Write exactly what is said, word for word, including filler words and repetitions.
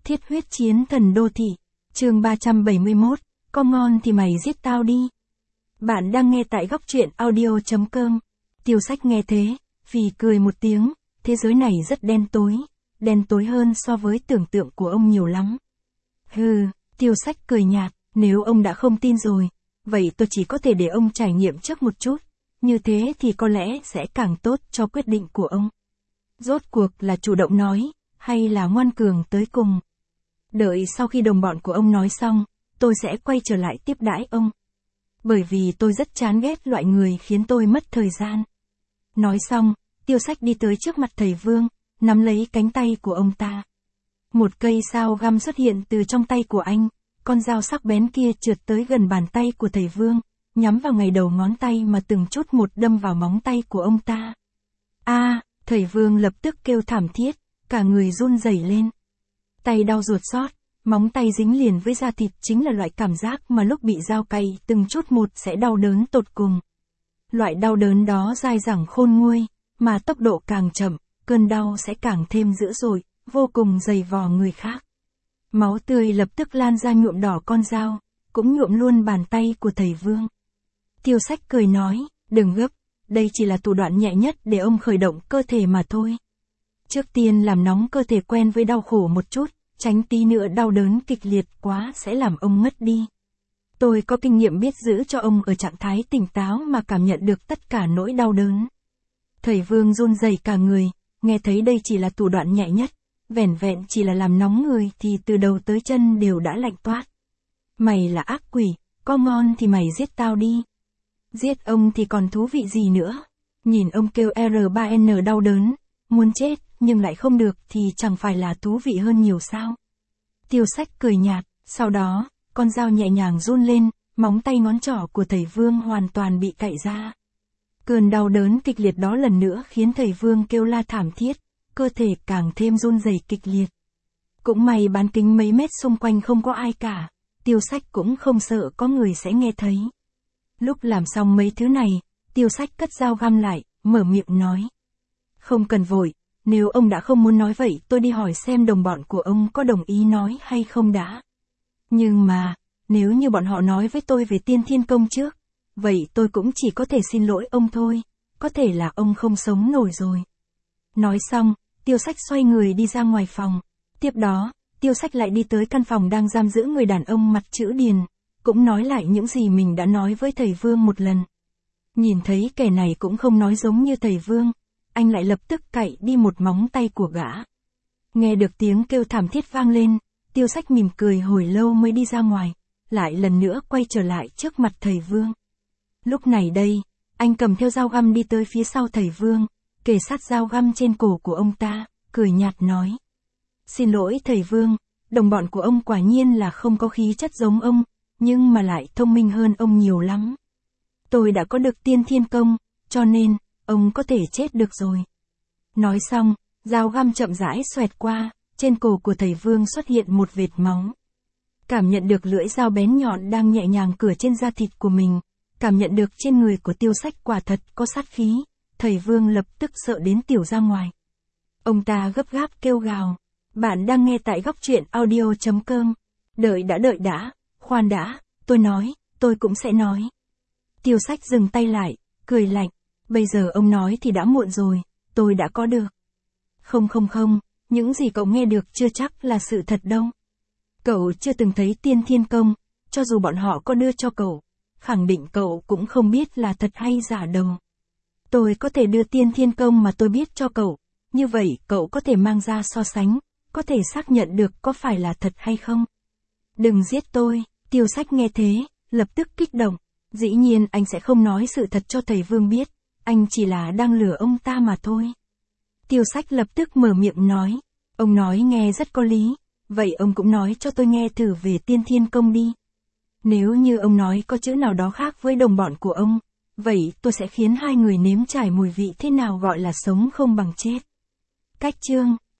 Thiết huyết chiến thần đô thị. Chương ba trăm bảy mươi mốt, có ngon thì mày giết tao đi. Bạn đang nghe tại góc truyện audio chấm com. Tiêu Sách nghe thế, phì cười một tiếng, thế giới này rất đen tối, đen tối hơn so với tưởng tượng của ông nhiều lắm. Hừ, Tiêu Sách cười nhạt, nếu ông đã không tin rồi, vậy tôi chỉ có thể để ông trải nghiệm trước một chút, như thế thì có lẽ sẽ càng tốt cho quyết định của ông. Rốt cuộc là chủ động nói, hay là ngoan cường tới cùng. Đợi sau khi đồng bọn của ông nói xong, tôi sẽ quay trở lại tiếp đãi ông. Bởi vì tôi rất chán ghét loại người khiến tôi mất thời gian. Nói xong, Tiêu Sách đi tới trước mặt thầy Vương, nắm lấy cánh tay của ông ta. Một cây dao găm xuất hiện từ trong tay của anh, con dao sắc bén kia trượt tới gần bàn tay của thầy Vương, nhắm vào ngay đầu ngón tay mà từng chút một đâm vào móng tay của ông ta. A, à, thầy Vương lập tức kêu thảm thiết, cả người run rẩy lên. Tay đau ruột xót, móng tay dính liền với da thịt chính là loại cảm giác mà lúc bị dao cày từng chút một sẽ đau đớn tột cùng. Loại đau đớn đó dai dẳng khôn nguôi, mà tốc độ càng chậm, cơn đau sẽ càng thêm dữ dội, vô cùng dày vò người khác. Máu tươi lập tức lan ra nhuộm đỏ con dao, cũng nhuộm luôn bàn tay của thầy Vương. Tiêu Sách cười nói, đừng gấp, đây chỉ là thủ đoạn nhẹ nhất để ông khởi động cơ thể mà thôi. Trước tiên làm nóng cơ thể quen với đau khổ một chút, tránh tí nữa đau đớn kịch liệt quá sẽ làm ông ngất đi. Tôi có kinh nghiệm biết giữ cho ông ở trạng thái tỉnh táo mà cảm nhận được tất cả nỗi đau đớn. Thầy Vương run rẩy cả người, nghe thấy đây chỉ là thủ đoạn nhẹ nhất, vẻn vẹn chỉ là làm nóng người thì từ đầu tới chân đều đã lạnh toát. Mày là ác quỷ, có ngon thì mày giết tao đi. Giết ông thì còn thú vị gì nữa. Nhìn ông kêu R ba N đau đớn, muốn chết, nhưng lại không được thì chẳng phải là thú vị hơn nhiều sao. Tiêu Sách cười nhạt, sau đó, con dao nhẹ nhàng run lên, móng tay ngón trỏ của thầy Vương hoàn toàn bị cạy ra. Cơn đau đớn kịch liệt đó lần nữa khiến thầy Vương kêu la thảm thiết, cơ thể càng thêm run rẩy kịch liệt. Cũng may bán kính mấy mét xung quanh không có ai cả, Tiêu Sách cũng không sợ có người sẽ nghe thấy. Lúc làm xong mấy thứ này, Tiêu Sách cất dao găm lại, mở miệng nói. Không cần vội, nếu ông đã không muốn nói vậy tôi đi hỏi xem đồng bọn của ông có đồng ý nói hay không đã. Nhưng mà, nếu như bọn họ nói với tôi về Tiên Thiên Công trước, vậy tôi cũng chỉ có thể xin lỗi ông thôi, có thể là ông không sống nổi rồi. Nói xong, Tiêu Sách xoay người đi ra ngoài phòng. Tiếp đó, Tiêu Sách lại đi tới căn phòng đang giam giữ người đàn ông mặt chữ điền, cũng nói lại những gì mình đã nói với thầy Vương một lần. Nhìn thấy kẻ này cũng không nói giống như thầy Vương, anh lại lập tức cạy đi một móng tay của gã. Nghe được tiếng kêu thảm thiết vang lên, Tiêu Sách mỉm cười hồi lâu mới đi ra ngoài, lại lần nữa quay trở lại trước mặt thầy Vương. Lúc này đây, anh cầm theo dao găm đi tới phía sau thầy Vương, kề sát dao găm trên cổ của ông ta, cười nhạt nói. Xin lỗi thầy Vương, đồng bọn của ông quả nhiên là không có khí chất giống ông, nhưng mà lại thông minh hơn ông nhiều lắm. Tôi đã có được Tiên Thiên Công, cho nên, ông có thể chết được rồi. Nói xong, dao găm chậm rãi xoẹt qua, trên cổ của thầy Vương xuất hiện một vệt máu. Cảm nhận được lưỡi dao bén nhọn đang nhẹ nhàng cứa trên da thịt của mình, cảm nhận được trên người của Tiêu Sách quả thật có sát khí, thầy Vương lập tức sợ đến tiểu ra ngoài. Ông ta gấp gáp kêu gào. Bạn đang nghe tại góc truyện audio chấm com. Đợi đã đợi đã, khoan đã, tôi nói, tôi cũng sẽ nói. Tiêu Sách dừng tay lại, cười lạnh. Bây giờ ông nói thì đã muộn rồi, tôi đã có được. Không không không, những gì cậu nghe được chưa chắc là sự thật đâu. Cậu chưa từng thấy Tiên Thiên Công, cho dù bọn họ có đưa cho cậu, khẳng định cậu cũng không biết là thật hay giả đâu. Tôi có thể đưa Tiên Thiên Công mà tôi biết cho cậu, như vậy cậu có thể mang ra so sánh, có thể xác nhận được có phải là thật hay không. Đừng giết tôi, Tiêu Sách nghe thế, lập tức kích động. Dĩ nhiên anh sẽ không nói sự thật cho thầy Vương biết, anh chỉ là đang lừa ông ta mà thôi. Tiêu Sách lập tức mở miệng nói, ông nói nghe rất có lý, vậy ông cũng nói cho tôi nghe thử về Tiên Thiên Công đi. Nếu như ông nói có chữ nào đó khác với đồng bọn của ông, vậy tôi sẽ khiến hai người nếm trải mùi vị thế nào gọi là sống không bằng chết. Cách chương